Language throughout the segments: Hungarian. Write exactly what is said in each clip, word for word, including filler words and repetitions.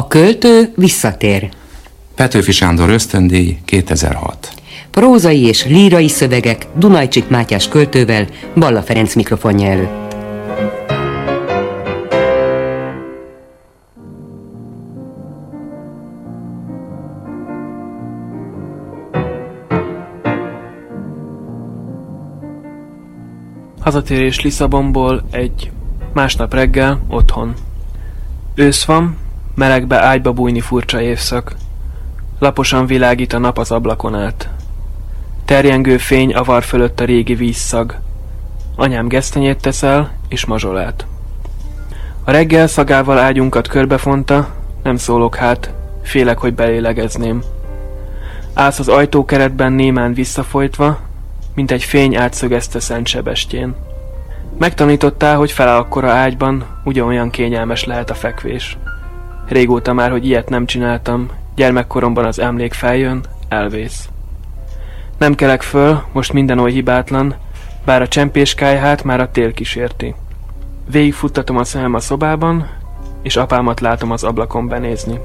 A költő visszatér. Petőfi Sándor ösztöndíj kétezer-hat. Prózai és lírai szövegek Dunajcsik Mátyás költővel Balla Ferenc mikrofonja előtt. Hazatérés Lisszabonból egy másnap reggel otthon. Ősz van, melegbe ágyba bújni furcsa évszak. Laposan világít a nap az ablakon át. Terjengő fény avar fölött a régi vízszag. Anyám gesztenyét teszel, és mazsolát. A reggel szagával ágyunkat körbefonta, nem szólok hát, félek, hogy belélegezném. Állsz az ajtókeretben némán visszafolytva, mint egy fény átszögezte Szent Sebestyén. Megtanítottál, hogy fel akkora ágyban ugyanolyan kényelmes lehet a fekvés. Régóta már, hogy ilyet nem csináltam, gyermekkoromban az emlék feljön, elvész. Nem kelek föl, most minden oly hibátlan, bár a csempéskályhát már a tél kísérti. Végigfuttatom a szemem a szobában, és apámat látom az ablakon benézni.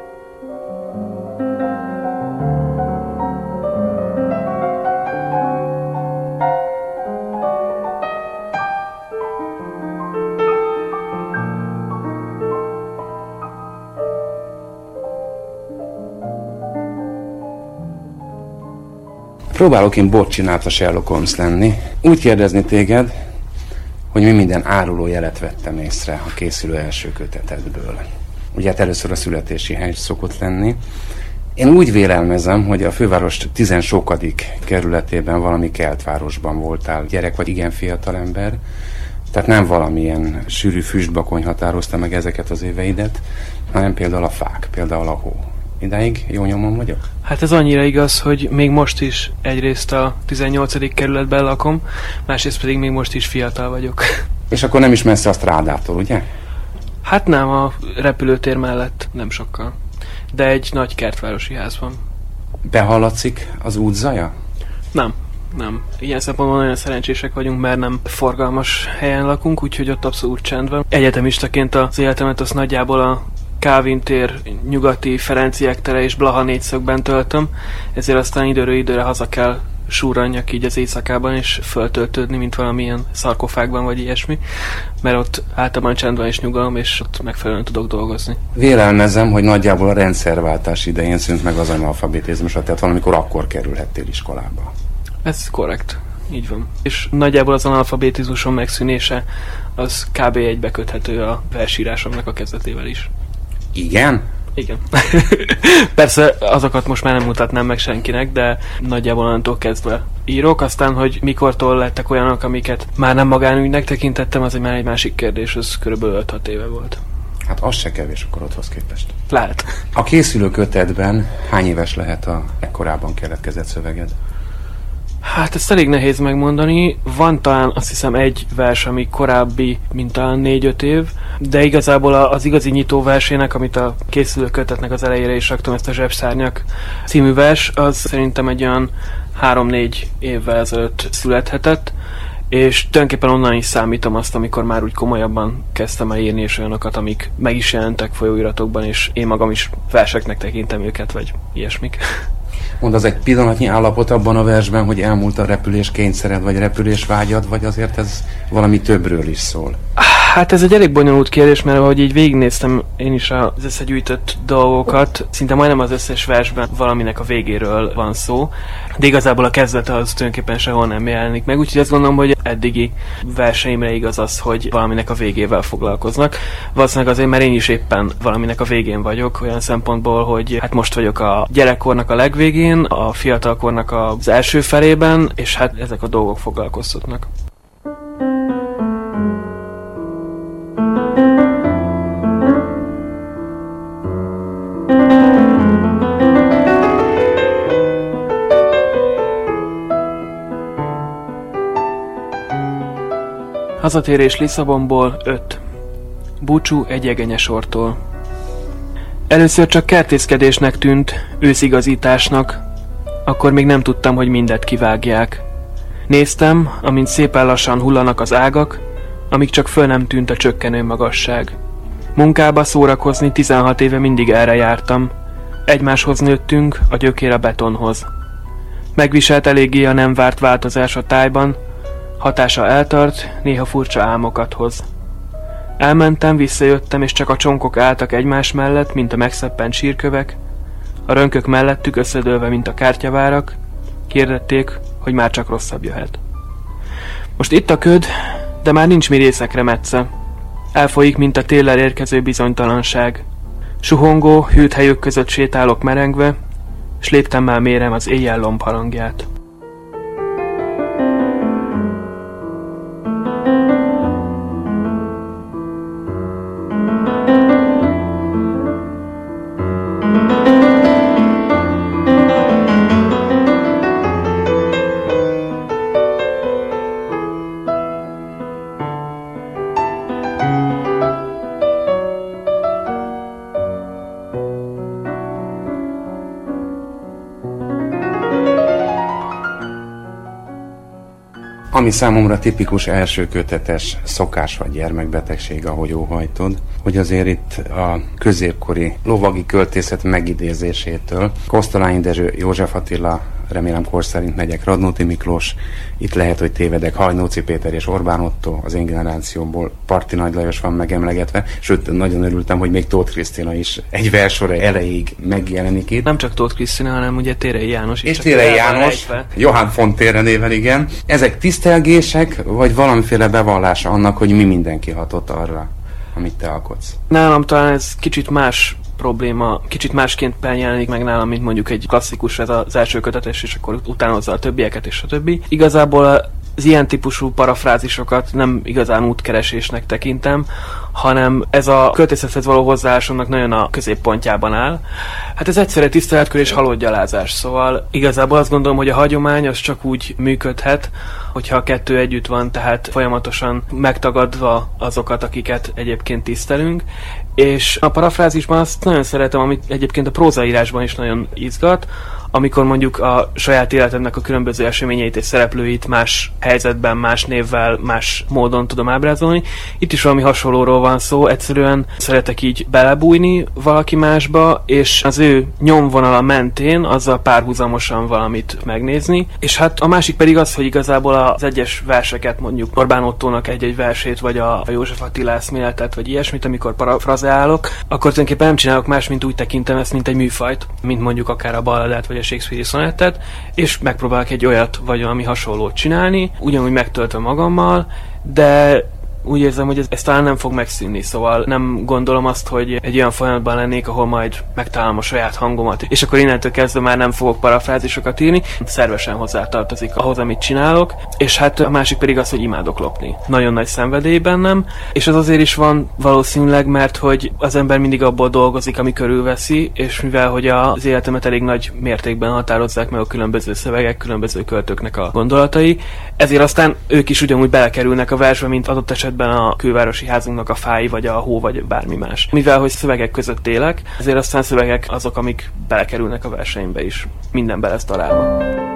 Próbálok én bot csinált a Sherlock Holmes lenni. Úgy kérdezni téged, hogy mi minden áruló jelet vettem észre a készülő első kötetedből. Ugye hát először a születési hely szokott lenni. Én úgy vélelmezem, hogy a főváros tizensokadik kerületében valami keltvárosban voltál gyerek vagy igen fiatal ember. Tehát nem valamilyen sűrű füstbakony határozta meg ezeket az éveidet, hanem például a fák, például a hó. Idáig jó nyomon vagyok? Hát ez annyira igaz, hogy még most is egyrészt a tizennyolcadik kerületben lakom, másrészt pedig még most is fiatal vagyok. És akkor nem is messze a Strádától, ugye? Hát nem, a repülőtér mellett nem sokkal. De egy nagy kertvárosi házban. Behallatszik az út zaja? Nem, nem. Ilyen szempontból nagyon szerencsések vagyunk, mert nem forgalmas helyen lakunk, úgyhogy ott abszolút csend van. Egyetemistaként az életemet az nagyjából a Kálvin tér, nyugati, Ferenciek tere és Blaha négyszögben töltöm, ezért aztán időről időre haza kell súranjak így az éjszakában, és föltöltődni, mint valamilyen szarkofágban vagy ilyesmi, mert ott általában csend van és nyugalom, és ott megfelelően tudok dolgozni. Vélelmezem, hogy nagyjából a rendszerváltás idején szűnt meg az analfabetizmusra, tehát valamikor akkor kerülhettél iskolába. Ez korrekt. Így van. És nagyjából az analfabetizmuson megszűnése az kb. Egybeköthető a versírásomnak a kezdetével is. Igen? Igen. Persze azokat most már nem mutatnám meg senkinek, de nagyjából onnantól kezdve írok, aztán, hogy mikortól lettek olyanok, amiket már nem magánügynek tekintettem, az egy már egy másik kérdés, az körülbelül öt-hat éve volt. Hát az se kevés a korodhoz képest. Lehet. A készülő kötetben hány éves lehet a legkorábban keletkezett szöveged? Hát ezt elég nehéz megmondani. Van talán azt hiszem egy vers, ami korábbi, mint talán négy-öt év, de igazából az igazi nyitó versének, amit a készülő kötetnek az elejére is raktam, ezt a Zsebszárnyak című vers, az szerintem egy olyan három-négy évvel ezelőtt születhetett, és tulajdonképpen onnan is számítom azt, amikor már úgy komolyabban kezdtem el írni, és olyanokat, amik meg is jelentek folyóiratokban, és én magam is verseknek tekintem őket, vagy ilyesmik. Mondd, az egy pillanatnyi állapot abban a versben, hogy elmúlt a repülés kényszered, vagy repülés vágyad, vagy azért ez valami többről is szól? Hát ez egy elég bonyolult kérdés, mert ahogy így végignéztem én is az összegyűjtött dolgokat, szinte majdnem az összes versben valaminek a végéről van szó, de igazából a kezdete az tulajdonképpen sehol nem jelenik meg, úgyhogy azt gondolom, hogy eddigi verseimre igaz az, hogy valaminek a végével foglalkoznak. Valószínűleg azért, mert én is éppen valaminek a végén vagyok, olyan szempontból, hogy hát most vagyok a gyerekkornak a legvégén, a fiatalkornak az első felében, és hát ezek a dolgok foglalkoztatnak. Hazatérés Lisszabonból öt. Búcsú egy jegenyesortól. Először csak kertészkedésnek tűnt, őszigazításnak, akkor még nem tudtam, hogy mindet kivágják. Néztem, amint szépen lassan hullanak az ágak, amíg csak föl nem tűnt a csökkenő magasság. Munkába, szórakozni tizenhat éve mindig erre jártam. Egymáshoz nőttünk, a gyökér a betonhoz. Megviselt eléggé a nem várt változás a tájban, hatása eltart, néha furcsa álmokat hoz. Elmentem, visszajöttem, és csak a csonkok álltak egymás mellett, mint a megszeppent sírkövek, a rönkök mellettük összedőlve, mint a kártyavárak, kérdették, hogy már csak rosszabb jöhet. Most itt a köd, de már nincs mi részekre metsze. Elfolyik, mint a téllel érkező bizonytalanság. Suhongó, hűlt helyök között sétálok merengve, s léptemmel mérem az éjjel lombharangját. Ami számomra tipikus elsőkötetes szokás vagy gyermekbetegség, ahogy óhajtod, hogy azért itt a középkori lovagi költészet megidézésétől Kosztolányi Dezső, József Attila, remélem kor szerint megyek, Radnóti Miklós, itt lehet, hogy tévedek, Hajnóci Péter és Orbán Ottó, az én generációmból Parti Nagy Lajos van megemlegetve, sőt, nagyon örültem, hogy még Tóth Krisztina is egy versora elejéig megjelenik itt. Nem csak Tóth Krisztina, hanem ugye Térei János is. És Térei János, Johann von Tére néven, igen. Ezek tisztelgések, vagy valamiféle bevallása annak, hogy mi mindenki hatott arra, amit te alkotsz? Nálam talán ez kicsit más probléma, kicsit másként jelenik meg nálam, mint mondjuk egy klasszikus, ez az első kötetes, és akkor utánozza a többieket, és a többi. Igazából az ilyen típusú parafrázisokat nem igazán útkeresésnek tekintem, hanem ez a költészethez való hozzáállásomnak nagyon a középpontjában áll. Hát ez egyszerre tiszteletkör és halottgyalázás, szóval igazából azt gondolom, hogy a hagyomány az csak úgy működhet, hogyha a kettő együtt van, tehát folyamatosan megtagadva azokat, akiket egyébként tisztelünk, és a parafrázisban azt nagyon szeretem, amit egyébként a prózaírásban is nagyon izgat, amikor mondjuk a saját életemnek a különböző eseményeit és szereplőit más helyzetben, más névvel, más módon tudom ábrázolni. Itt is valami hasonlóról van szó, egyszerűen szeretek így belebújni valaki másba, és az ő nyomvonala mentén azzal párhuzamosan valamit megnézni. És hát a másik pedig az, hogy igazából az egyes verseket, mondjuk Orbán Ottónak egy-egy versét, vagy a József Attila eszméletet, vagy ilyesmit, amikor parafrazeálok, akkor tulajdonképpen nem csinálok más, mint úgy tekintem ezt, mint egy műfajt, mint mondjuk akár a balladát, vagy a Shakespeare-i szonettet, és megpróbálok egy olyat, vagy valami hasonlót csinálni, ugyanúgy megtöltve magammal, de úgy érzem, hogy ez, ez talán nem fog megszűnni, szóval nem gondolom azt, hogy egy olyan folyamatban lennék, ahol majd megtalálom a saját hangomat, és akkor innentől kezdve már nem fogok parafrázisokat írni, szervesen hozzátartozik ahhoz, amit csinálok, és hát a másik pedig az, hogy imádok lopni. Nagyon nagy szenvedély bennem, és az azért is van valószínűleg, mert hogy az ember mindig abból dolgozik, ami körülveszi, és mivel hogy az életemet elég nagy mértékben határozzák meg a különböző szövegek, különböző költőknek a gondolatai, ezért aztán ők is ugyanúgy belekerülnek a versbe, mint adott esetben a külvárosi házunknak a fái, vagy a hó, vagy bármi más. Mivel, hogy szövegek között élek, ezért aztán szövegek azok, amik belekerülnek a verseimbe is. Minden be lesz találva.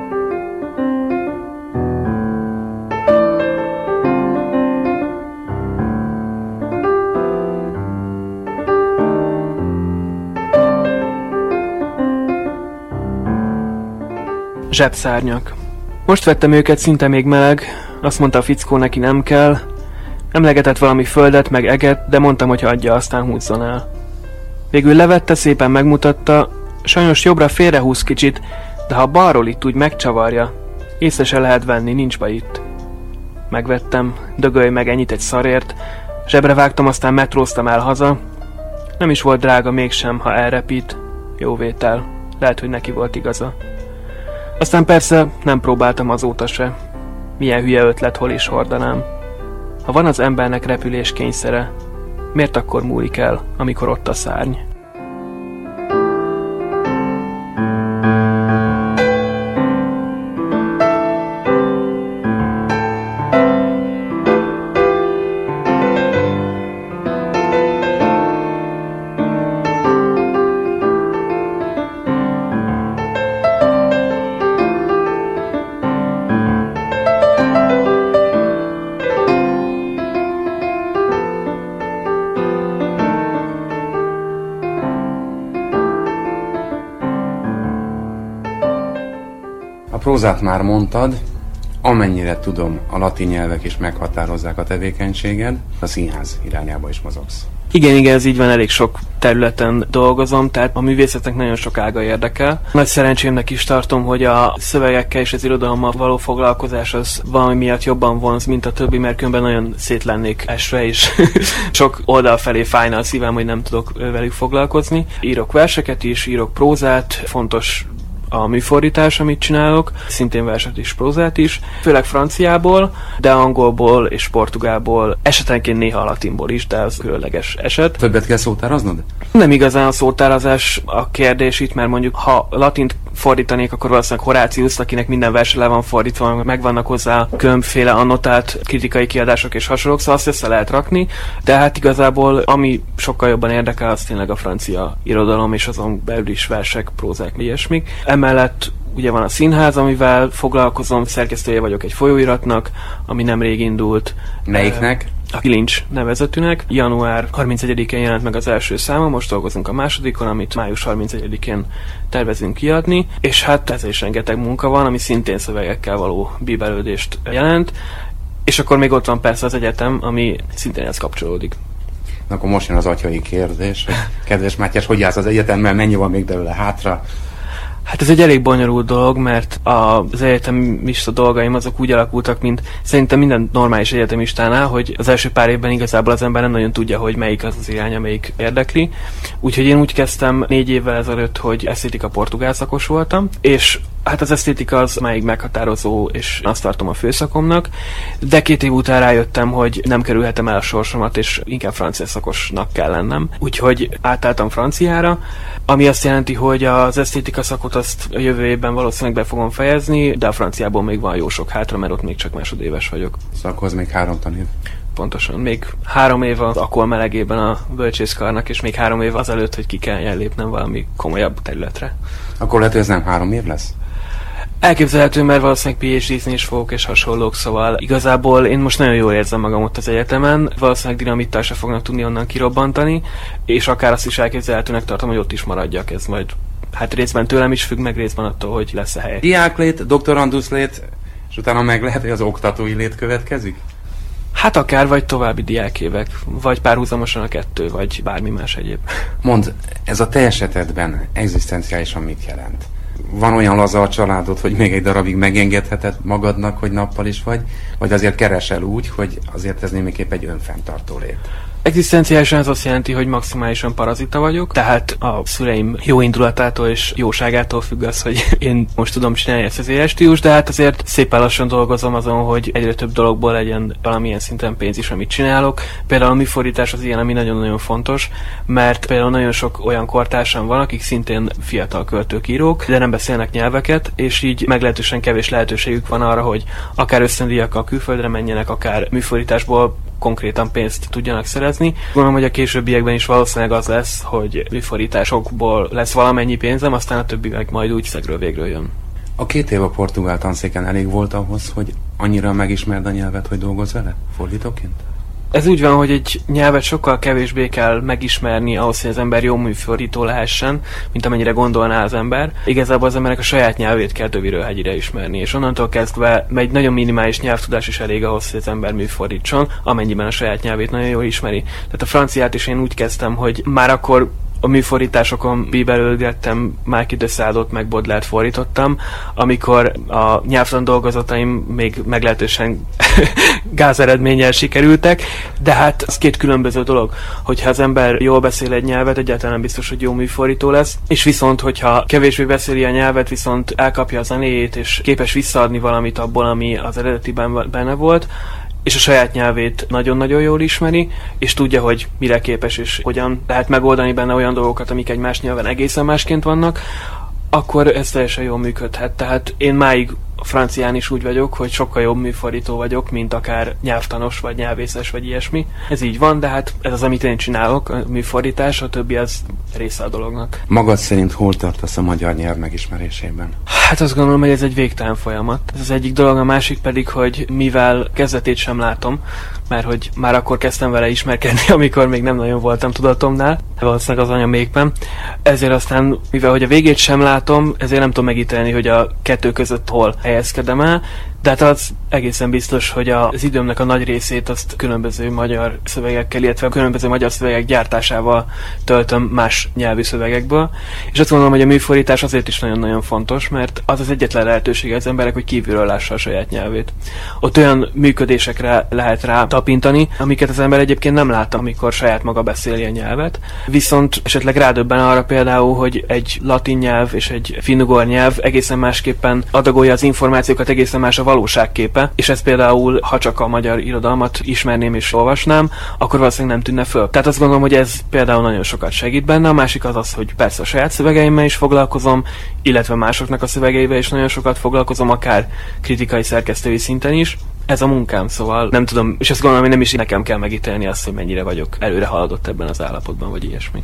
Zsebszárnyak. Most vettem őket, szinte még meleg, azt mondta a fickó, neki nem kell. Emlegetett valami földet, meg eget, de mondtam, hogy adja, aztán húzzon el. Végül levette, szépen megmutatta, sajnos jobbra félrehúz kicsit, de ha balról itt úgy megcsavarja, észre se lehet venni, nincs baj itt. Megvettem, dögölj meg ennyit egy szarért, zsebre vágtam, aztán metróztam el haza. Nem is volt drága mégsem, ha elrepít. Jó vétel, lehet, hogy neki volt igaza. Aztán persze nem próbáltam azóta se. Milyen hülye ötlet, hol is hordanám. Ha van az embernek repülés kényszere, miért akkor múlik el, amikor ott a szárny? prózát már mondtad, amennyire tudom, a latin nyelvek is meghatározzák a tevékenységed, a színház irányába is mozogsz. Igen, igen, ez így van, elég sok területen dolgozom, tehát a művészetnek nagyon sok ága érdekel. Nagy szerencsémnek is tartom, hogy a szövegekkel és az irodalommal való foglalkozás az valami miatt jobban vonz, mint a többi, mert különben nagyon szét lennék esve, és sok oldal felé fájna a szívem, hogy nem tudok velük foglalkozni. Írok verseket is, írok prózát, fontos a műfordítás, amit csinálok, szintén verset és prózát is, főleg franciából, de angolból és portugálból, esetenként néha a latinból is, de az különleges eset. Többet kell szótáraznod? Nem igazán a szótárazás a kérdés itt, mert mondjuk ha latint fordítanék, akkor valószínűleg Horácius, akinek minden verse le van fordítva, megvannak hozzá különféle annotált kritikai kiadások és hasonlók, szóval azt össze lehet rakni, de hát igazából ami sokkal jobban érdekel, az tényleg a francia irodalom, és azon belül is versek, prózák, ilyesmik. Emellett ugye van a színház, amivel foglalkozom, szerkesztője vagyok egy folyóiratnak, ami nemrég indult. Melyiknek? A Kilincs nevezetűnek. január harmincegyedikén jelent meg az első száma, most dolgozunk a másodikon, amit május harmincegyedikén tervezünk kiadni, és hát ez is rengeteg munka van, ami szintén szövegekkel való bíbelődést jelent, és akkor még ott van persze az egyetem, ami szintén ez kapcsolódik. Na, akkor most jön az atyai kérdés, hogy kedves Mátyás, hogy állsz az egyetemmel, mennyi van még belőle hátra? Hát ez egy elég bonyolult dolog, mert az egyetemista dolgaim azok úgy alakultak, mint szerintem minden normális egyetemistánál, hogy az első pár évben igazából az ember nem nagyon tudja, hogy melyik az az irány, amelyik érdekli. Úgyhogy én úgy kezdtem négy évvel ezelőtt, hogy esztétika portugál szakos voltam, és hát az esztétika az máig meghatározó, és azt tartom a főszakomnak, de két év után rájöttem, hogy nem kerülhetem el a sorsomat, és inkább francia szakosnak kell lennem. Úgyhogy átálltam franciára, ami azt jelenti, hogy az esztétika szakot azt a jövő évben valószínűleg be fogom fejezni, de a franciából még van jó sok hátra, mert ott még csak másodéves vagyok. Szakhoz még három tanév. Pontosan. Még három év az akkor melegében a bölcsészkarnak, és még három év azelőtt, hogy ki kell lépnem valami komolyabb területre. Akkor lehet, hogy ez nem három év lesz? Elképzelhető, mert valószínűleg pé há dé-zni is fogok, és hasonlók, szóval igazából én most nagyon jól érzem magam ott az egyetemen, valószínűleg dinamittal se fognak tudni onnan kirobbantani, és akár azt is elképzelhetőnek tartom, hogy ott is maradjak, ez majd hát részben tőlem is függ, meg részben attól, hogy lesz a hely. Diáklét, doktorandusz lét, és utána meg lehet, hogy az oktatói lét következik? Hát akár, vagy további diákévek, vagy párhuzamosan a kettő, vagy bármi más egyéb. Mondd, ez a te esetedben egzisztenciálisan mit jelent? Van olyan laza a családod, hogy még egy darabig megengedheted magadnak, hogy nappal is vagy, vagy azért keresel úgy, hogy azért ez némiképp egy önfenntartó lét? Egzisztenciálisan ez azt jelenti, hogy maximálisan parazita vagyok, tehát a szüleim jó indulatától és jóságától függ az, hogy én most tudom csinálni ezt az éles stílus, de hát azért szépen lassan dolgozom azon, hogy egyre több dologból legyen valamilyen szinten pénz is, amit csinálok. Például a műfordítás az ilyen, ami nagyon-nagyon fontos, mert például nagyon sok olyan kortársam van, akik szintén fiatal költők, írók, de nem beszélnek nyelveket, és így meglehetősen kevés lehetőségük van arra, hogy akár ösztöndíjakkal külföldre menjenek, akár műfordításból konkrétan pénzt tudjanak szerezni. Gondolom, hogy a későbbiekben is valószínűleg az lesz, hogy műfordításokból lesz valamennyi pénzem, aztán a többi meg majd úgy szegről végről jön. A két év a portugál tanszéken elég volt ahhoz, hogy annyira megismerd a nyelvet, hogy dolgozz vele fordítóként? Ez úgy van, hogy egy nyelvet sokkal kevésbé kell megismerni ahhoz, hogy az ember jó műfordító lehessen, mint amennyire gondolná az ember. Igazából az embernek a saját nyelvét kell töviről hegyire ismerni, és onnantól kezdve egy nagyon minimális nyelvtudás is elég ahhoz, hogy az ember műfordítson, amennyiben a saját nyelvét nagyon jól ismeri. Tehát a franciát is én úgy kezdtem, hogy már akkor a műfordításokon bíbelődgettem, Márki de Sádot meg Baudelaire fordítottam, amikor a nyelvtan dolgozataim még meglehetősen gázeredménnyel sikerültek, de hát ez két különböző dolog, hogyha az ember jól beszél egy nyelvet, egyáltalán nem biztos, hogy jó műfordító lesz, és viszont, hogyha kevésbé beszéli a nyelvet, viszont elkapja a zenéjét, és képes visszaadni valamit abból, ami az eredetiben benne volt, és a saját nyelvét nagyon-nagyon jól ismeri, és tudja, hogy mire képes, és hogyan lehet megoldani benne olyan dolgokat, amik egy más nyelven egészen másként vannak, akkor ez teljesen jól működhet. Tehát én máig a francián is úgy vagyok, hogy sokkal jobb műfordító vagyok, mint akár nyelvtanos, vagy nyelvészes, vagy ilyesmi. Ez így van, de hát ez az, amit én csinálok, a műfordítás, a többi az része a dolognak. Magad szerint hol tartasz a magyar nyelv megismerésében? Hát azt gondolom, hogy ez egy végtelen folyamat. Ez az egyik dolog, a másik pedig, hogy mivel kezdetét sem látom, mert hogy már akkor kezdtem vele ismerkedni, amikor még nem nagyon voltam tudatomnál, valószínűleg az anyamékben. Ezért aztán, mivel hogy a végét sem látom, ezért nem tudom megítélni, hogy a kettő között hol helyezkedem el, de hát az egészen biztos, hogy az időmnek a nagy részét azt különböző magyar szövegekkel, illetve különböző magyar szövegek gyártásával töltöm más nyelvű szövegekből. És azt gondolom, hogy a műfordítás azért is nagyon-nagyon fontos, mert az az egyetlen lehetősége az emberek, hogy kívülről lássa a saját nyelvét. Ott olyan működésekre lehet rá tapintani, amiket az ember egyébként nem lát, amikor saját maga beszéli a nyelvet. Viszont esetleg rádöbben arra például, hogy egy latin nyelv és egy finnugor nyelv egészen másképpen adagolja az információkat, egészen más a valóságképe, és ez például, ha csak a magyar irodalmat ismerném és olvasnám, akkor valószínűleg nem tűnne föl. Tehát azt gondolom, hogy ez például nagyon sokat segít benne. A másik az az, hogy persze a saját szövegeimmel is foglalkozom, illetve másoknak a szövegeivel is nagyon sokat foglalkozom, akár kritikai, szerkesztői szinten is. Ez a munkám, szóval nem tudom, és azt gondolom, hogy nem is nekem kell megítélni azt, hogy mennyire vagyok előre haladott ebben az állapotban, vagy ilyesmi.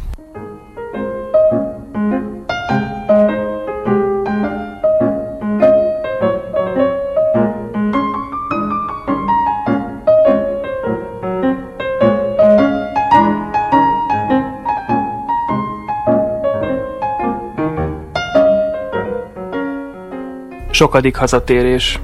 Sokadik hazatérés.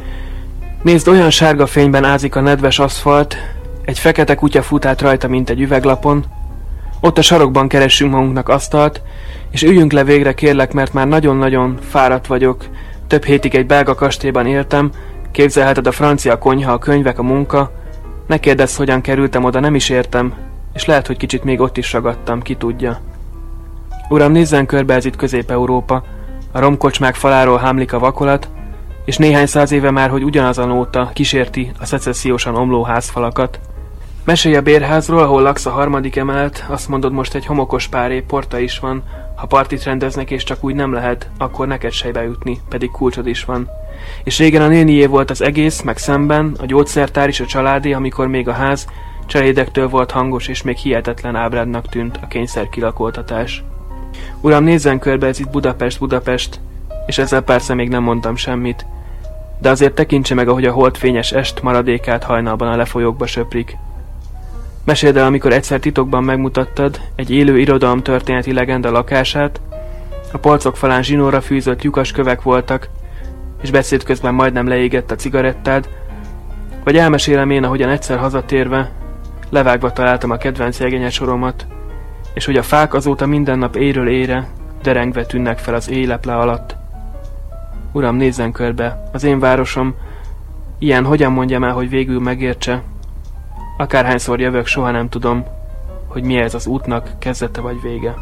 Nézd, olyan sárga fényben ázik a nedves aszfalt, egy fekete kutya fut át rajta, mint egy üveglapon. Ott a sarokban keressünk magunknak asztalt, és üljünk le végre, kérlek, mert már nagyon-nagyon fáradt vagyok. Több hétig egy belga kastélyban éltem, képzelheted, a francia konyha, a könyvek, a munka. Ne kérdezz, hogyan kerültem oda, nem is értem, és lehet, hogy kicsit még ott is ragadtam, ki tudja. Uram, nézzen körbe, ez itt Közép-Európa. A romkocsmák faláról hámlik a vakolat, és néhány száz éve már, hogy ugyanaz a nóta kísérti a szecessziósan omló házfalakat. Mesélj a bérházról, ahol laksz, a harmadik emelet, azt mondod, most egy homokos páré, porta is van. Ha partit rendeznek és csak úgy nem lehet, akkor neked se bejutni, pedig kulcsod is van. És régen a nénié volt az egész, meg szemben, a gyógyszertár is a családé, amikor még a ház cselédektől volt hangos, és még hihetetlen ábrádnak tűnt a kényszer kilakoltatás. Uram, nézzen körbe, ez itt Budapest, Budapest, és ezzel persze még nem mondtam semmit, de azért tekintse meg, ahogy a holdfényes est maradékát hajnalban a lefolyókba söprik. Meséld el, amikor egyszer titokban megmutattad egy élő irodalom történeti legenda lakását, a polcok falán zsinóra fűzött lyukas kövek voltak, és beszéd közben majdnem leégett a cigarettád, vagy elmesélem én, ahogyan egyszer hazatérve, levágva találtam a kedvenc jegényes soromat, és hogy a fák azóta minden nap éjről éjre derengve tűnnek fel az éjleple alatt. Uram, nézzen körbe, az én városom, ilyen hogyan mondjam el, hogy végül megértse? Akárhányszor jövök, soha nem tudom, hogy mi ez az útnak kezdete vagy vége.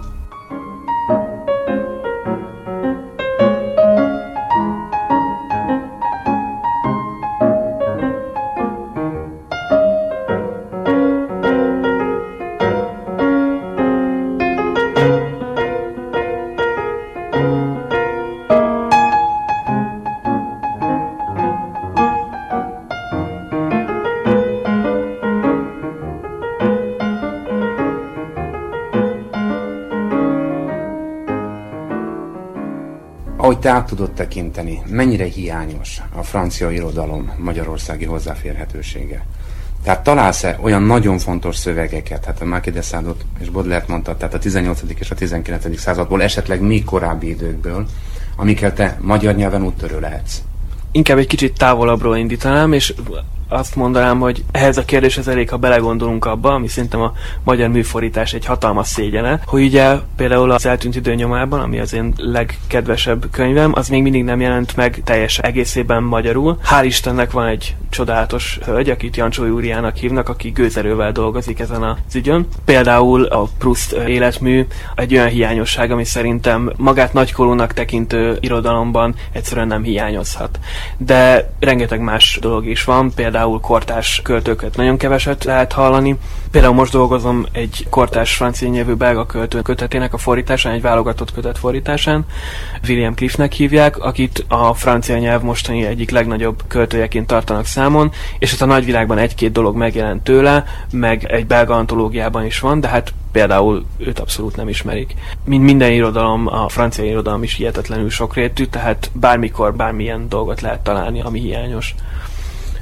Ahogy te át tudod tekinteni, mennyire hiányos a francia irodalom magyarországi hozzáférhetősége? Tehát találsz-e olyan nagyon fontos szövegeket, hát a Marquis de Sade-ot és Baudelaire mondta, tehát a tizennyolcadik és a tizenkilencedik századból, esetleg még korábbi időkből, amikkel te magyar nyelven úttörő lehetsz? Inkább egy kicsit távolabbról indítanám, és azt mondanám, hogy ehhez a kérdéshez elég, ha belegondolunk abba, ami szerintem a magyar műfordítás egy hatalmas szégyene, hogy ugye például az Eltűnt idő nyomában, ami az én legkedvesebb könyvem, az még mindig nem jelent meg teljesen egészében magyarul. Hál' Istennek van egy csodálatos hölgy, akit Jancsó Júriának hívnak, aki gőzerővel dolgozik ezen az ügyön. Például a Proust életmű egy olyan hiányosság, ami szerintem magát nagykorúnak tekintő irodalomban egyszerűen nem hiányozhat. De rengeteg más dolog is van, például kortárs költőket nagyon keveset lehet hallani. Például most dolgozom egy kortárs francia nyelvű belga költő kötetének a fordításán, egy válogatott kötet fordításán. William Cliffnek hívják, akit a francia nyelv mostani egyik legnagyobb költőjeként tartanak számon, és hát a nagyvilágban egy-két dolog megjelent tőle, meg egy belga antológiában is van, de hát például őt abszolút nem ismerik. Mint minden irodalom, a francia irodalom is hihetetlenül sokrétű, tehát bármikor bármilyen dolgot lehet találni, ami hiányos.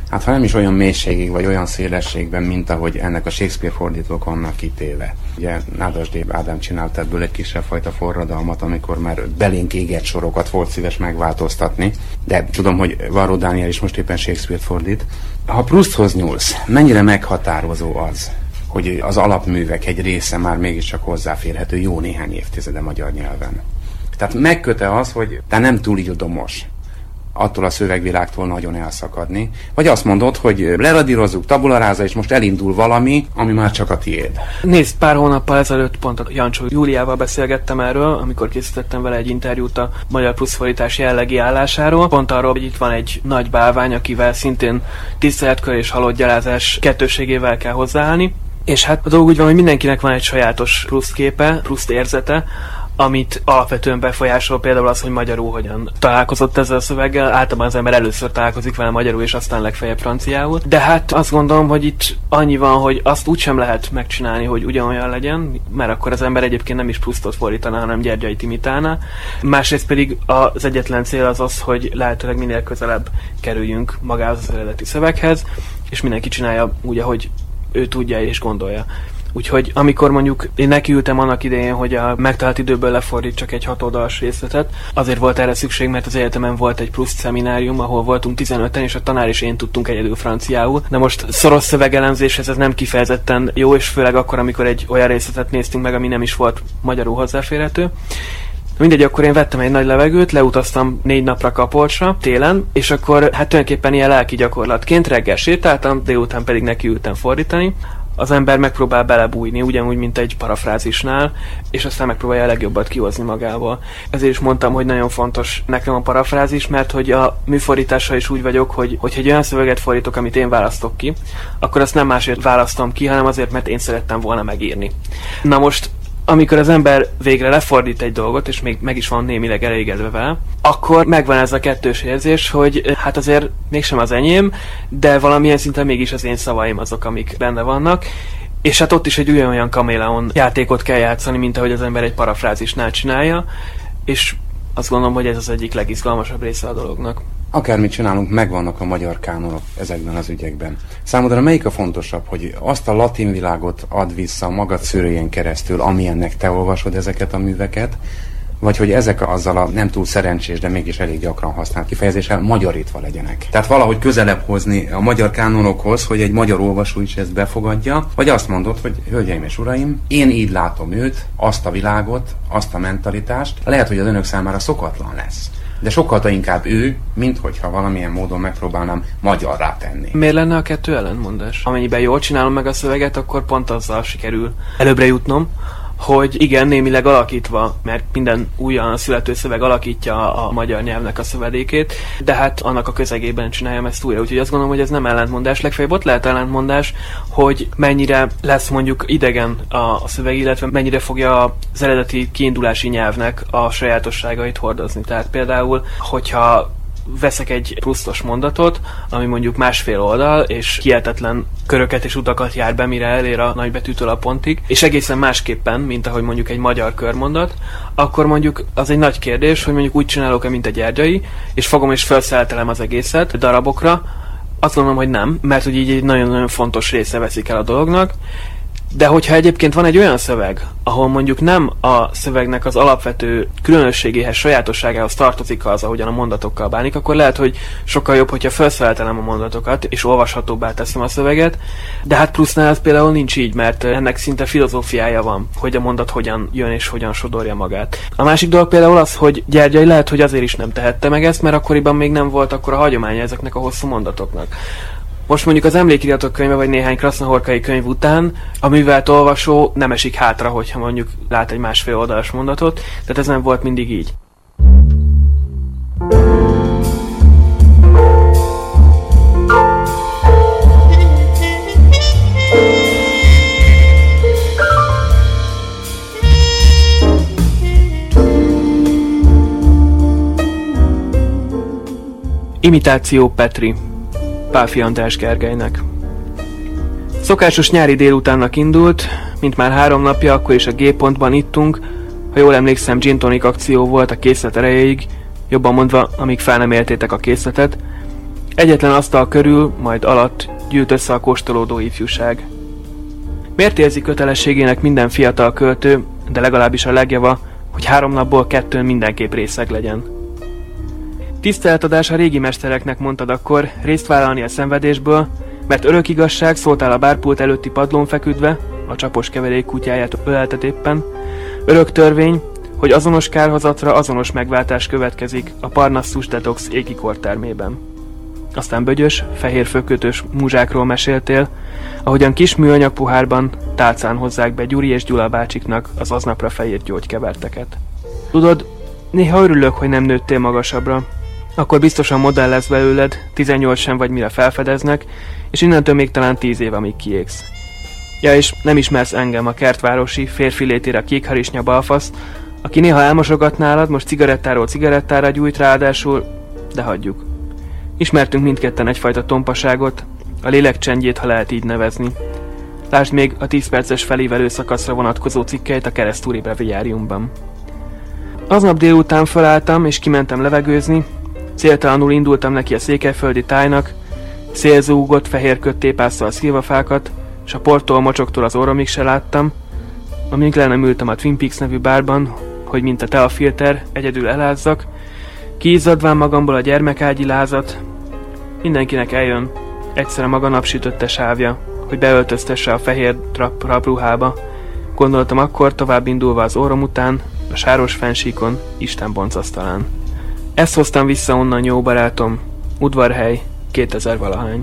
hát ha nem is olyan mélységig, vagy olyan szélességben, mint ahogy ennek a Shakespeare fordítók vannak kitéve. Ugye Nádasdy Ádám csinált ebből egy kisebb fajta forradalmat, amikor már belénk égett sorokat volt szíves megváltoztatni, de tudom, hogy Varró Dániel is most éppen Shakespeare-t fordít. Ha Prousthoz nyúlsz, mennyire meghatározó az, hogy az alapművek egy része már mégiscsak hozzáférhető jó néhány évtizede magyar nyelven. Tehát megköte az, hogy te nem túl ildomos attól a szövegvilágtól nagyon elszakadni, vagy azt mondod, hogy leradírozzuk, tabularáza, és most elindul valami, ami már csak a tiéd. Nézd, pár hónappal ezelőtt pont a Jancsó Júliával beszélgettem erről, amikor készítettem vele egy interjút a magyar pluszfordítás jellegi állásáról. Pont arról, hogy itt van egy nagy bálvány, akivel szintén tiszteletkör és halott gyalázás kettőségével kell hozzáállni. És hát a dolog úgy van, hogy mindenkinek van egy sajátos Proust képe, Proust érzete, amit alapvetően befolyásol például az, hogy magyarul hogyan találkozott ezzel a szöveggel. Általában az ember először találkozik vele magyarul, és aztán legfeljebb franciául. De hát azt gondolom, hogy itt annyi van, hogy azt úgysem lehet megcsinálni, hogy ugyanolyan legyen, mert akkor az ember egyébként nem is Proustot fordítaná, hanem Gyergyait imitálná. Másrészt pedig az egyetlen cél az az, hogy lehetőleg minél közelebb kerüljünk magához az eredeti szöveghez, és mindenki csinálja úgy, ahogy ő tudja és gondolja. Úgyhogy amikor mondjuk én nekiültem annak idején, hogy a megtalált időből lefordítsak egy hatoldalas részletet, azért volt erre szükség, mert az egyetemen volt egy Proust szeminárium, ahol voltunk tizenöten, és a tanár és én tudtunk egyedül franciául. De most szoros szövegelemzéshez ez nem kifejezetten jó, és főleg akkor, amikor egy olyan részletet néztünk meg, ami nem is volt magyarul hozzáférhető. Mindegy, akkor én vettem egy nagy levegőt, leutaztam négy napra Kapolcsra télen, és akkor hát tulajdonképpen ilyen lelki gyakorlatként reggel sétáltam, délután pedig nekiültem fordítani. Az ember megpróbál belebújni, ugyanúgy, mint egy parafrázisnál, és aztán megpróbálja a legjobbat kihozni magából. Ezért is mondtam, hogy nagyon fontos nekem a parafrázis, mert hogy a műfordítással is úgy vagyok, hogy hogyha egy olyan szöveget fordítok, amit én választok ki, akkor azt nem másért választom ki, hanem azért, mert én szerettem volna megírni. Na most, amikor az ember végre lefordít egy dolgot, és még meg is van némileg elégedve vele, akkor megvan ez a kettős érzés, hogy hát azért mégsem az enyém, de valamilyen szinten mégis az én szavaim azok, amik benne vannak, és hát ott is egy olyan kaméleon játékot kell játszani, mint ahogy az ember egy parafrázisnál csinálja, és azt gondolom, hogy ez az egyik legizgalmasabb része a dolognak. Akármit csinálunk, megvannak a magyar kánonok ezekben az ügyekben. Számodra melyik a fontosabb, hogy azt a latin világot ad vissza a magad szőrőjén keresztül, amilyennek te olvasod ezeket a műveket, vagy hogy ezek azzal a nem túl szerencsés, de mégis elég gyakran használt kifejezéssel magyarítva legyenek. Tehát valahogy közelebb hozni a magyar kánonokhoz, hogy egy magyar olvasó is ezt befogadja, vagy azt mondod, hogy hölgyeim és uraim, én így látom őt, azt a világot, azt a mentalitást, lehet, hogy az önök számára szokatlan lesz. De sokkal inkább ő, mint hogyha valamilyen módon megpróbálnám magyarrá tenni. Miért lenne a kettő ellentmondás? Amennyiben jól csinálom meg a szöveget, akkor pont azzal sikerül előbbre jutnom, hogy igen, némileg alakítva, mert minden újonnan születő szöveg alakítja a magyar nyelvnek a szövedékét, de hát annak a közegében csináljam ezt újra. Úgyhogy azt gondolom, hogy ez nem ellentmondás. Legfeljebb ott lehet ellentmondás, hogy mennyire lesz mondjuk idegen a szöveg, illetve mennyire fogja az eredeti kiindulási nyelvnek a sajátosságait hordozni. Tehát például, hogyha veszek egy Proustos mondatot, ami mondjuk másfél oldal, és hihetetlen köröket és utakat jár be, mire elér a nagybetűtől a pontig, és egészen másképpen, mint ahogy mondjuk egy magyar körmondat, akkor mondjuk az egy nagy kérdés, hogy mondjuk úgy csinálok-e, mint a Gyergyai, és fogom és felszeltelem az egészet darabokra. Azt gondolom, hogy nem, mert hogy így egy nagyon-nagyon fontos része veszik el a dolognak. De hogyha egyébként van egy olyan szöveg, ahol mondjuk nem a szövegnek az alapvető különösségéhez, sajátosságához tartozik az, ahogyan a mondatokkal bánik, akkor lehet, hogy sokkal jobb, hogyha felszereltelem a mondatokat, és olvashatóbbá teszem a szöveget, de hát Proustnál ez például nincs így, mert ennek szinte filozófiája van, hogy a mondat hogyan jön és hogyan sodorja magát. A másik dolog például az, hogy Gyergyai lehet, hogy azért is nem tehette meg ezt, mert akkoriban még nem volt akkor a hagyománya ezeknek a hosszú mondatoknak. Most mondjuk az emlékiratok könyve, vagy néhány krasznahorkai könyv után a művelt olvasó nem esik hátra, hogyha mondjuk lát egy másfél oldalas mondatot, tehát ez nem volt mindig így. Imitáció Petri, Pálffy András Gergelynek. Szokásos nyári délutánnak indult, mint már három napja, akkor is a G-pontban ittunk, ha jól emlékszem, gin tonic akció volt a készlet erejéig, jobban mondva, amíg fel nem éltétek a készletet. Egyetlen asztal körül, majd alatt gyűlt össze a kóstolódó ifjúság. Miért érzi kötelességének minden fiatal költő, de legalábbis a legjava, hogy három napból kettőn mindenképp részeg legyen? Tiszteletadás a régi mestereknek, mondtad akkor, részt vállalni a szenvedésből, mert örök igazság, szóltál a bárpult előtti padlón feküdve, a csapos keverék kutyáját ölelted éppen, örök törvény, hogy azonos kárhozatra azonos megváltás következik a Parnassus Detox égi kortermében. Aztán bögyös, fehér főkötős muzsákról meséltél, ahogyan kis műanyag pohárban tálcán hozzák be Gyuri és Gyula bácsiknak az aznapra felírt gyógykeverteket. Tudod, néha örülök, hogy nem nőttél magasabbra, akkor biztosan modell lesz belőled, tizennyolc sem vagy mire felfedeznek, és innentől még talán tíz év, amíg kiégsz. Ja, és nem ismersz engem, a kertvárosi, férfi létére kékharisnya balfasz, aki néha elmosogat nálad, most cigarettáról cigarettára gyújt, ráadásul, de hagyjuk. Ismertünk mindketten egyfajta tompaságot, a lélek csendjét, ha lehet így nevezni. Lásd még a tíz perces felívelő szakaszra vonatkozó cikkeit a Keresztúri breviáriumban. Aznap délután felálltam és kimentem levegőzni, céltalanul indultam neki a székelyföldi tájnak, szélzúgott fehér köttépásszal a szilvafákat, s a porttól mocsoktól az orromig se láttam, amíg le nem ültem a Twin Peaks nevű bárban, hogy mint a teafilter egyedül elázzak, kiizzadván magamból a gyermekágyi lázat. Mindenkinek eljön egyszer a maga napsütötte sávja, hogy beöltöztesse a fehér drap rabruhába. Gondoltam akkor, tovább indulva az orrom után, a sáros fensíkon, Isten boncasztalán. Ezt hoztam vissza onnan, jó barátom, udvarhely, kétezer valahány.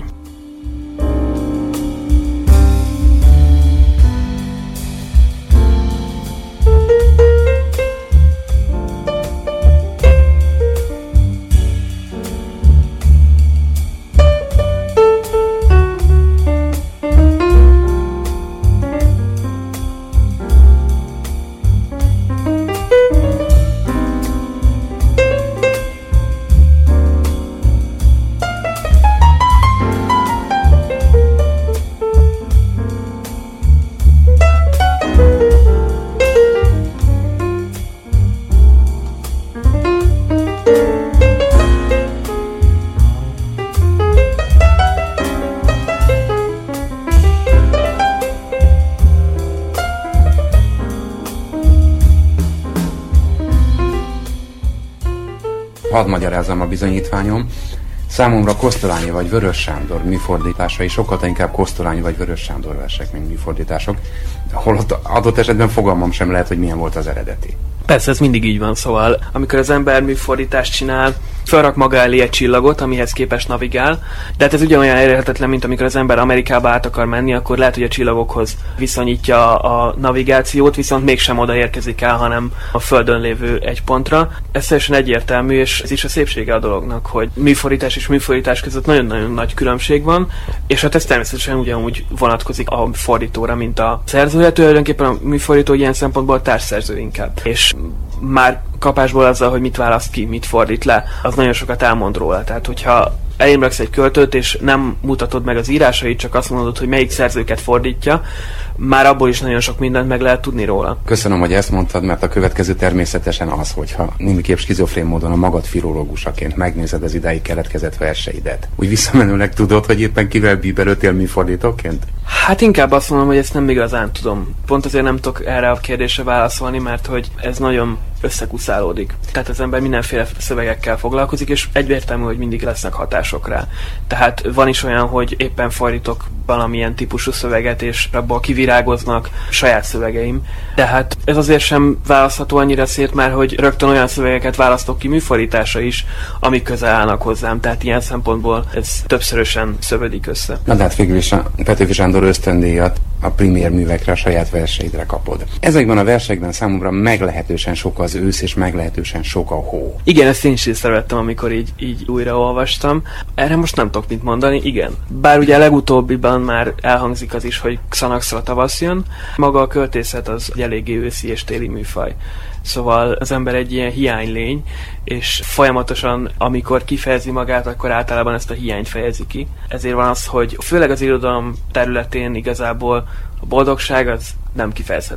Hadd magyarázzam a bizonyítványom. Számomra Kosztolányi vagy Vörös Sándor műfordításai sokkal inkább Kosztolányi vagy Vörös Sándor versek, mint műfordítások. Holott adott esetben fogalmam sem lehet, hogy milyen volt az eredeti. Persze, ez mindig így van, szóval amikor az ember műfordítást csinál, felrak maga elé egy csillagot, amihez képest navigál, de hát ez ugyanolyan elérhetetlen, mint amikor az ember Amerikába át akar menni, akkor lehet, hogy a csillagokhoz viszonyítja a navigációt, viszont mégsem oda érkezik el, hanem a Földön lévő egy pontra. Ez teljesen egyértelmű, és ez is a szépsége a dolognak, hogy műfordítás és műfordítás között nagyon-nagyon nagy különbség van, és hát ez természetesen ugyanúgy vonatkozik a fordítóra, mint a szerzője. Tulajdonképpen a műfordító ilyen szempontból a társszerző inkább. És már kapásból azzal, hogy mit választ ki, mit fordít le, az nagyon sokat elmond róla. Tehát, hogyha elém raksz egy költőt, és nem mutatod meg az írásait, csak azt mondod, hogy melyik szerzőket fordítja, már abból is nagyon sok mindent meg lehet tudni róla. Köszönöm, hogy ezt mondtad, mert a következő természetesen az, hogyha némiképp skizofrén módon a magad filológusaként megnézed az idáig keletkezett verseidet. Úgy visszamenőleg tudod, hogy éppen kivel bíbelődtél műfordítóként? Hát inkább azt mondom, hogy ezt nem igazán tudom. Pont azért nem tudok erre a kérdésre válaszolni, mert hogy ez nagyon összekuszálódik. Tehát az ember mindenféle szövegekkel foglalkozik, és egyértelmű, hogy mindig lesznek hatások rá. Tehát van is olyan, hogy éppen fordítok valamilyen típusú szöveget, és abból kivirágoznak saját szövegeim. Tehát ez azért sem választható annyira szét már, hogy rögtön olyan szövegeket választok ki műfordításra is, amik közel állnak hozzám. Tehát ilyen szempontból ez többszörösen szövődik össze. Na de hát végül is a Petőfi Sándor ösztöndíjat a primér művekre, a saját verseidre kapod. Ezekben a versekben számomra meglehetősen sok az ősz, és meglehetősen sok a hó. Igen, ezt én is észrevettem, amikor így, így újra olvastam. Erre most nem tudok mit mondani, igen. Bár ugye a legutóbbiban már elhangzik az is, hogy Xanaxra tavasz jön, maga a költészet az egy eléggé őszi és téli műfaj. Szóval az ember egy ilyen hiánylény, és folyamatosan, amikor kifejezi magát, akkor általában ezt a hiányt fejezi ki. Ezért van az, hogy főleg az irodalom területén igazából a boldogság az nem kifejezhető.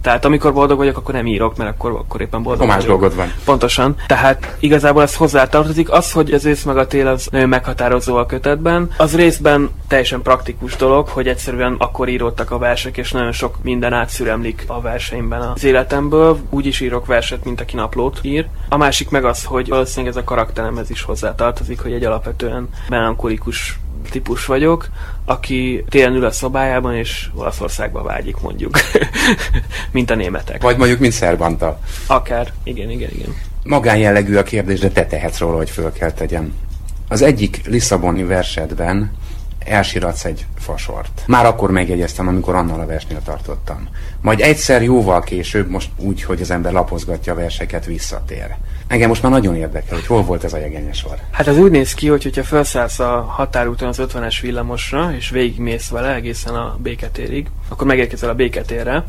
Tehát amikor boldog vagyok, akkor nem írok, mert akkor, akkor éppen boldog Más vagyok. dolgod van. Pontosan. Tehát igazából ez hozzátartozik. Az, hogy az ősz meg a tél az nagyon meghatározó a kötetben, az részben teljesen praktikus dolog, hogy egyszerűen akkor íródtak a versek, és nagyon sok minden átszüremlik a verseimben az életemből. Úgy is írok verset, mint aki naplót ír. A másik meg az, hogy valószínűleg ez a karakteremhez is hozzátartozik, hogy egy alapvetően melankolikus típus vagyok, aki télen ül a szobájában, és Olaszországba vágyik, mondjuk. Mint a németek. Vagy mondjuk, mint Cervantes. Akár. Igen, igen, igen. Magánjellegű a kérdés, de te tehetsz róla, hogy föl kell tegyem. Az egyik lisszaboni versedben elsiratsz egy fasort. Már akkor megjegyeztem, amikor annál a versnél tartottam. Majd egyszer jóval később, most úgy, hogy az ember lapozgatja a verseket, visszatér. Engem most már nagyon érdekel, hogy hol volt ez a jegenyesor. Hát ez úgy néz ki, hogy hogyha felszállsz a határúton az ötvenes villamosra, és végigmész vele egészen a Béketérig, akkor megérkezel a Béketérre,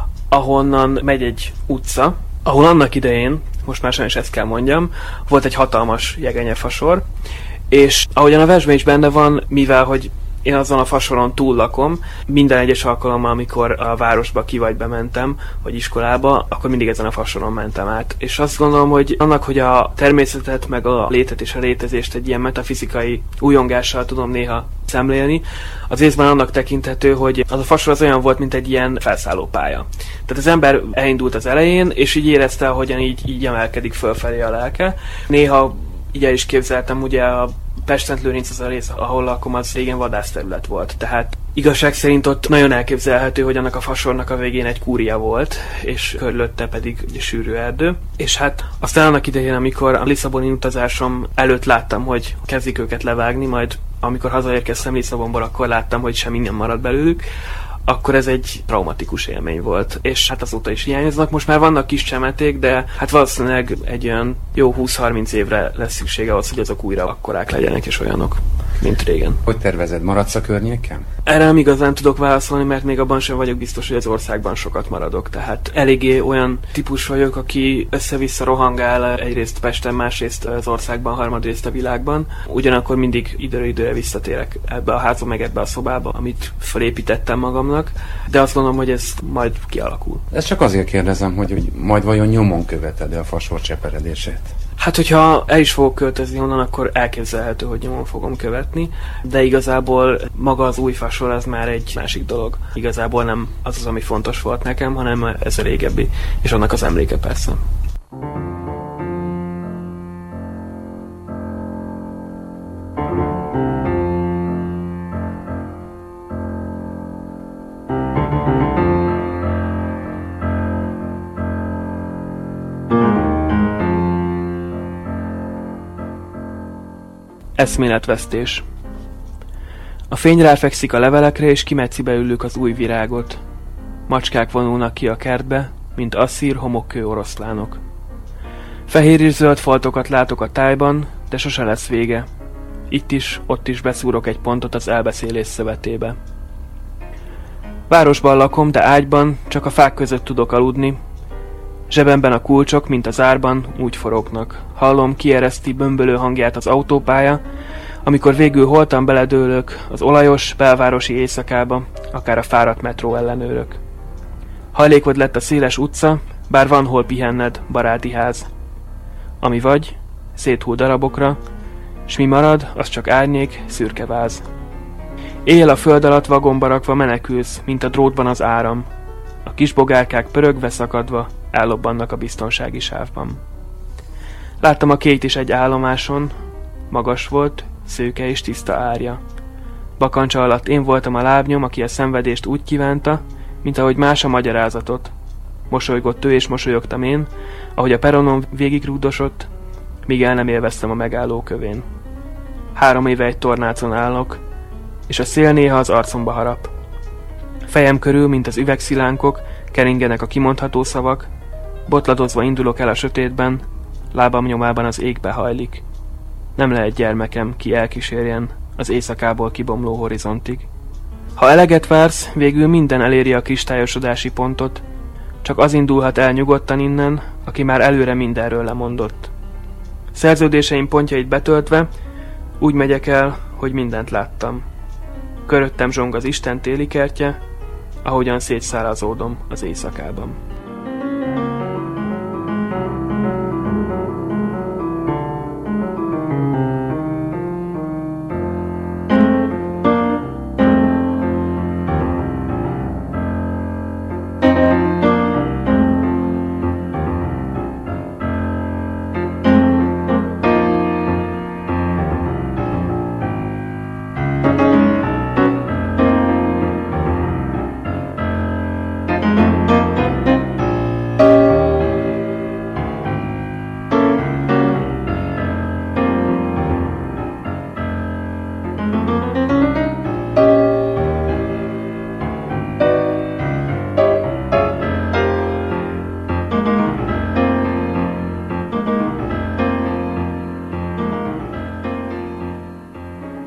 ahonnan megy egy utca, ahol annak idején, most már sajnos ezt kell mondjam, volt egy hatalmas jegenyefasor, és ahogyan a versben is benne van, mivel hogy én azon a fasoron túl lakom, minden egyes alkalommal, amikor a városba ki vagy bementem, vagy iskolába, akkor mindig ezen a fasoron mentem át. És azt gondolom, hogy annak, hogy a természetet, meg a létet és a létezést egy ilyen metafizikai újongással tudom néha szemlélni, az részben annak tekinthető, hogy az a fasor az olyan volt, mint egy ilyen felszállópálya. Tehát az ember elindult az elején, és így érezte, ahogyan így, így emelkedik fölfelé a lelke. Néha így el is képzeltem, ugye a Pestent-Lőrinc az a rész, ahol lakom, az régen vadászterület volt. Tehát igazság szerint ott nagyon elképzelhető, hogy annak a fasornak a végén egy kúria volt, és körülötte pedig egy sűrű erdő. És hát aztán annak idején, amikor a lisszaboni utazásom előtt láttam, hogy kezdik őket levágni, majd amikor hazaérkeztem Lisszabonból, akkor láttam, hogy semmi nem marad belőlük, akkor ez egy traumatikus élmény volt. És hát azóta is hiányoznak. Most már vannak kis csemeték, de hát valószínűleg egy olyan jó húsz-harminc évre lesz szüksége ahhoz, hogy azok újra akkorák legyenek és olyanok, mint régen. Hogy tervezed, maradsz a környéken? Erre nem igazán tudok válaszolni, mert még abban sem vagyok biztos, hogy az országban sokat maradok. Tehát eléggé olyan típus vagyok, aki össze-vissza rohangál egyrészt Pesten, másrészt az országban, harmadrészt a világban. Ugyanakkor mindig időről időre visszatérek ebbe a házba, meg ebbe a szobába, amit felépítettem magamnak, de azt gondolom, hogy ez majd kialakul. Ezt csak azért kérdezem, hogy, hogy majd vajon nyomon követed-e a fasor cseperedését? Hát, hogyha el is fogok költözni onnan, akkor elképzelhető, hogy nyomon fogom követni, de igazából maga az új fasor az már egy másik dolog. Igazából nem az az, ami fontos volt nekem, hanem ez a régebbi, és annak az emléke persze. Eszméletvesztés. A fény ráfekszik a levelekre, és kimetszi belőlük az új virágot. Macskák vonulnak ki a kertbe, mint asszír homokkő oroszlánok. Fehér és zöld foltokat látok a tájban, de sose lesz vége. Itt is, ott is beszúrok egy pontot az elbeszélés szövetébe. Városban lakom, de ágyban csak a fák között tudok aludni. Zsebemben a kulcsok, mint az árban, úgy forognak. Hallom, kiereszti bömbölő hangját az autópálya, amikor végül holtan beledőlök az olajos, belvárosi éjszakába, akár a fáradt metró ellenőrök. Hajlékod lett a széles utca, bár van hol pihenned, baráti ház. Ami vagy, széthull darabokra, s mi marad, az csak árnyék, szürke váz. Éjjel a föld alatt vagomba rakva menekülsz, mint a drótban az áram. A kis bogárkák pörögve szakadva ellobbannak a biztonsági sávban. Láttam a Kate is egy állomáson, magas volt, szőke és tiszta árja. Bakancsa alatt én voltam a lábnyom, aki a szenvedést úgy kívánta, mint ahogy más a magyarázatot. Mosolygott ő és mosolyogtam én, ahogy a peronon végigrúdosott, míg el nem élveztem a megálló kövén. Három éve egy tornácon állok, és a szél néha az arcomba harap. Fejem körül, mint az üvegszilánkok, keringenek a kimondható szavak, botladozva indulok el a sötétben, lábam nyomában az égbe hajlik. Nem lehet gyermekem, ki elkísérjen az éjszakából kibomló horizontig. Ha eleget vársz, végül minden eléri a kristályosodási pontot, csak az indulhat el nyugodtan innen, aki már előre mindenről lemondott. Szerződéseim pontjait betöltve, úgy megyek el, hogy mindent láttam. Köröttem zsong az Isten téli kertje, ahogyan szétszárazódom az éjszakában.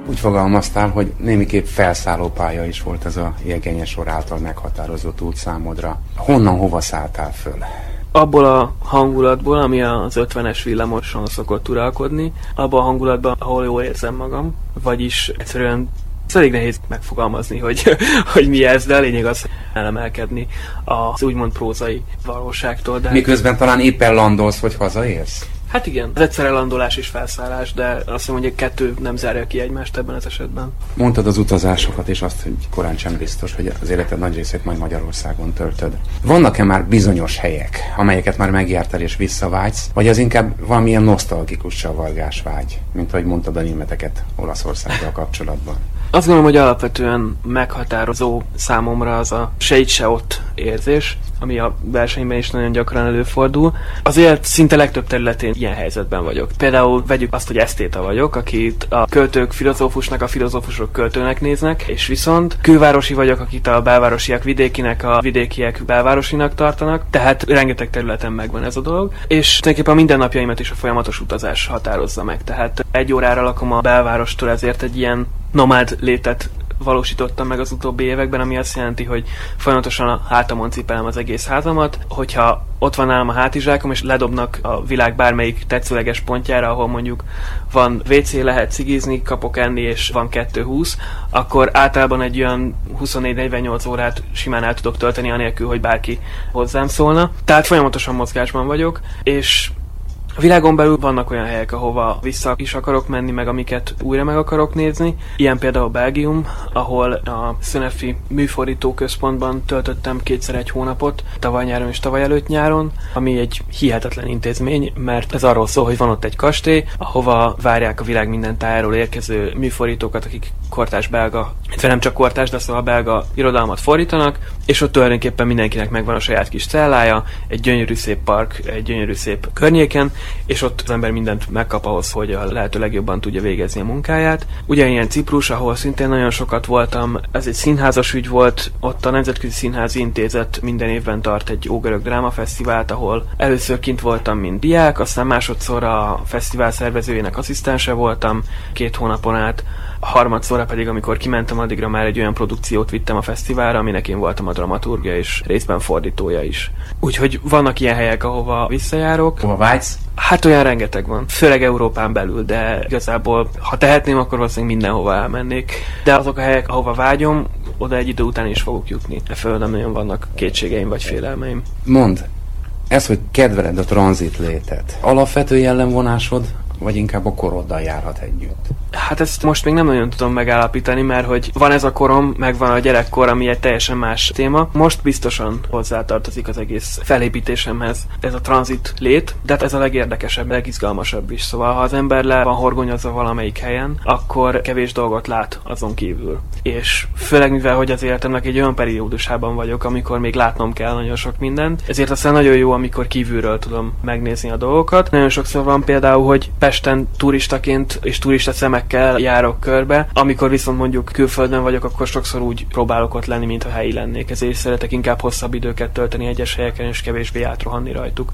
Úgy fogalmaztál, hogy némiképp felszállópálya is volt ez a Jegényes sor által meghatározott út számodra. Honnan, hova szálltál föl? Abból a hangulatból, ami az ötvenes villamoson szokott uralkodni, abban a hangulatban, ahol jól érzem magam, vagyis egyszerűen ez elég nehéz megfogalmazni, hogy, hogy mi ez, de a lényeg az, elemelkedni az úgymond prózai valóságtól. De miközben talán éppen landolsz, hogy hazaérsz? Hát igen, az egyszerre landolás és felszállás, de azt hiszem, hogy a kettő nem zárja ki egymást ebben az esetben. Mondtad az utazásokat, és azt, hogy korán sem biztos, hogy az életed nagy részét majd Magyarországon töltöd. Vannak-e már bizonyos helyek, amelyeket már megjártál és visszavágysz, vagy az inkább valamilyen nosztalgikus csavargás vágy, mint ahogy mondtad a németeket Olaszországgal kapcsolatban? Azt gondolom, hogy alapvetően meghatározó számomra az a se itt, se ott érzés, ami a versenyben is nagyon gyakran előfordul. Az élet szinte legtöbb területén ilyen helyzetben vagyok. Például vegyük azt, hogy esztéta vagyok, akit a költők filozófusnak, a filozófusok költőnek néznek, és viszont külvárosi vagyok, akit a belvárosiak vidékinek, a vidékiek belvárosinak tartanak, tehát rengeteg területen megvan ez a dolog, és tulajdonképpen a mindennapjaimat is a folyamatos utazás határozza meg. Tehát egy órára lakom a belvárostól, ezért egy ilyen nomád létet valósítottam meg az utóbbi években, ami azt jelenti, hogy folyamatosan a hátamon cipelem az egész házamat, hogyha ott van nálam a hátizsákom, és ledobnak a világ bármelyik tetszőleges pontjára, ahol mondjuk van vé cé, lehet cigizni, kapok enni, és van kettő húsz, akkor általában egy olyan huszonnégy-negyvennyolc órát simán el tudok tölteni, anélkül, hogy bárki hozzám szólna. Tehát folyamatosan mozgásban vagyok, és a világon belül vannak olyan helyek, ahova vissza is akarok menni, meg amiket újra meg akarok nézni. Ilyen például Belgium, ahol a Szönefi műfordító központban töltöttem kétszer egy hónapot, tavaly nyáron és tavaly előtt nyáron, ami egy hihetetlen intézmény, mert ez arról szól, hogy van ott egy kastély, ahova várják a világ minden tájáról érkező műfordítókat, akik kortárs belga, illetve nem csak kortárs, de szóval belga irodalmat fordítanak, és ott tulajdonképpen mindenkinek megvan a saját kis cellája, egy gyönyörű szép park, egy gyönyörű szép környéken, és ott az ember mindent megkap ahhoz, hogy a lehető legjobban tudja végezni a munkáját. Ugyanilyen Ciprus, ahol szintén nagyon sokat voltam, ez egy színházas ügy volt, ott a Nemzetközi Színházi Intézet minden évben tart egy ógörög drámafesztivált, ahol először kint voltam, mint diák, aztán másodszor a fesztivál szervezőjének asszisztense voltam két hónapon át, harmadszorra pedig, amikor kimentem, addigra már egy olyan produkciót vittem a fesztiválra, aminek én voltam a dramaturgia és részben fordítója is. Úgyhogy vannak ilyen helyek, ahova visszajárok. Hova vágysz? Hát olyan rengeteg van, főleg Európán belül, de igazából, ha tehetném, akkor valószínűleg mindenhova elmennék. De azok a helyek, ahova vágyom, oda egy idő után is fogok jutni. E föl nem nagyon vannak kétségeim vagy félelmeim. Mondd, ez, hogy kedveled a tranzit létet, alapvető jellemvonásod, vagy inkább a koroddal járhat együtt? Hát ezt most még nem nagyon tudom megállapítani, mert hogy van ez a korom, meg van a gyerekkor, ami egy teljesen más téma. Most biztosan hozzátartozik az egész felépítésemhez ez a tranzit lét, de hát ez a legérdekesebb, legizgalmasabb is. Szóval ha az ember le van horgonyozva valamelyik helyen, akkor kevés dolgot lát azon kívül. És főleg mivel, hogy az életemnek egy olyan periódusában vagyok, amikor még látnom kell nagyon sok mindent, ezért aztán nagyon jó, amikor kívülről tudom megnézni a dolgokat. Nagyon sokszor van például, hogy Pesten turistaként és turista szemekkel járok körbe, amikor viszont mondjuk külföldön vagyok, akkor sokszor úgy próbálok ott lenni, mintha helyi lennék. Ezért szeretek inkább hosszabb időket tölteni egyes helyeken, és kevésbé átrohanni rajtuk.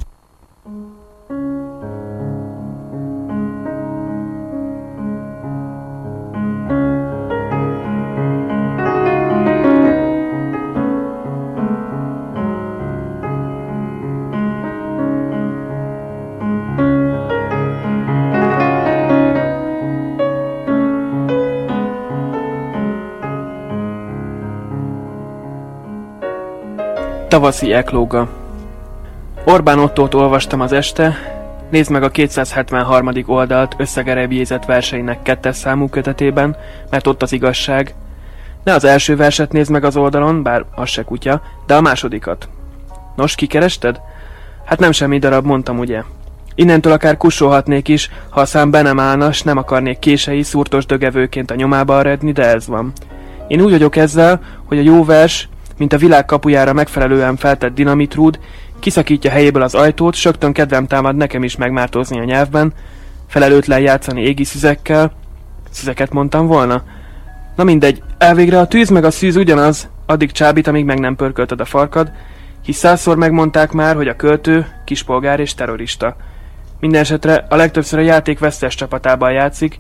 Tavaszi eklóga. Orbán Ottót olvastam az este, nézd meg a kétszázhetvenharmadik oldalt összegerebjézett verseinek kettes számú kötetében, mert ott az igazság. Ne az első verset nézd meg az oldalon, bár az se kutya, de a másodikat. Nos, kikerested? Hát nem semmi darab, mondtam ugye. Innentől akár kussolhatnék is, ha a szám be nem állna, s nem akarnék kései, szúrtos dögevőként a nyomába eredni, de ez van. Én úgy vagyok ezzel, hogy a jó vers, mint a világ kapujára megfelelően feltett dinamitrúd, kiszakítja helyéből az ajtót, sögtön kedvem támad nekem is megmártózni a nyelvben, felelőtlen játszani égi szüzekkel. Szüzeket mondtam volna? Na mindegy, elvégre a tűz meg a szűz ugyanaz, addig csábít, amíg meg nem pörköltöd a farkad, hisz százszor megmondták már, hogy a költő kispolgár és terrorista. Mindenesetre a legtöbbször a játék vesztes csapatában játszik,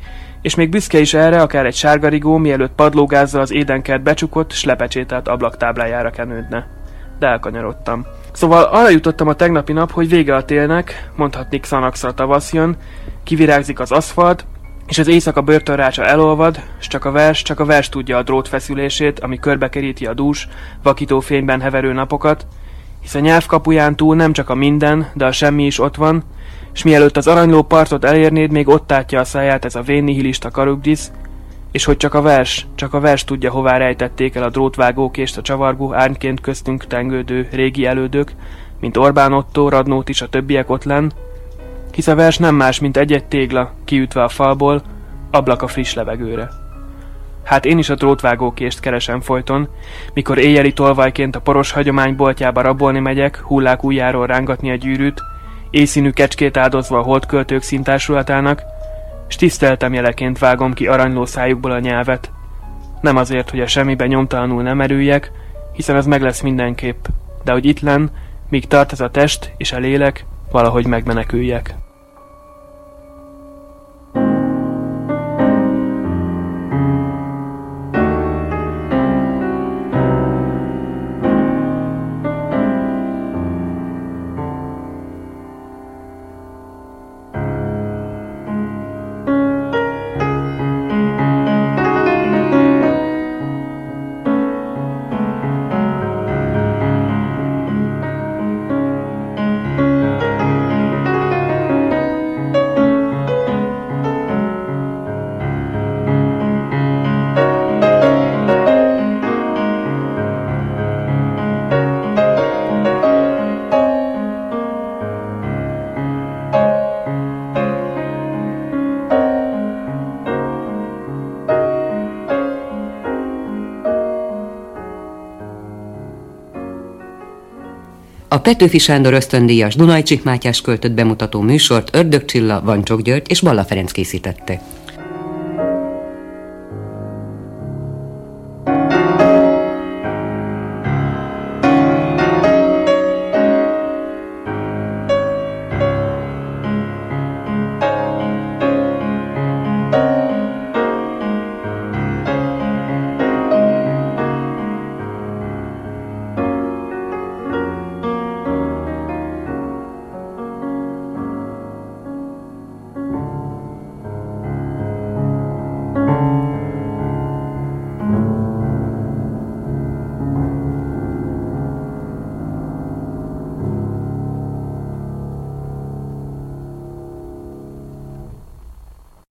És még büszke is erre, akár egy sárgarigó, mielőtt padlógázzal az édenkert becsukott, s lepecsételt ablaktáblájára kenődne. De elkanyarodtam. Szóval arra jutottam a tegnapi nap, hogy vége a télnek, mondhatni Xanaxra tavasz jön, kivirágzik az aszfalt, és az éjszaka börtönrácsa elolvad, s csak a vers, csak a vers tudja a drót feszülését, ami körbekeríti a dús, vakító fényben heverő napokat, hisz a nyelv kapuján túl nem csak a minden, de a semmi is ott van, s mielőtt az aranyló partot elérnéd, még ott tátja a száját ez a vén nihilista Charybdis, és hogy csak a vers, csak a vers tudja, hová rejtették el a drótvágók és a csavargó árnyként köztünk tengődő régi elődök, mint Orbán Ottó, Radnót is a többiek ott lenn, hisz a vers nem más, mint egy-egy tégla, kiütve a falból, ablak a friss levegőre. Hát én is a drótvágókést keresem folyton, mikor éjjeli tolvajként a poros hagyományboltjába rabolni megyek, hullák ujjáról rángatni a gyűrűt, éjszínű kecskét áldozva a holdköltők színtársulátának, s tiszteltem jeleként vágom ki aranyló szájukból a nyelvet. Nem azért, hogy a semmibe nyomtalanul nem erüljek, hiszen az meg lesz mindenképp, de hogy itt lenn, míg tart ez a test és a lélek, valahogy megmeneküljek. A Petőfi Sándor ösztöndíjas Dunajcsik Mátyás költött bemutató műsort Ördög Csilla, Vancsok György és Balla Ferenc készítette.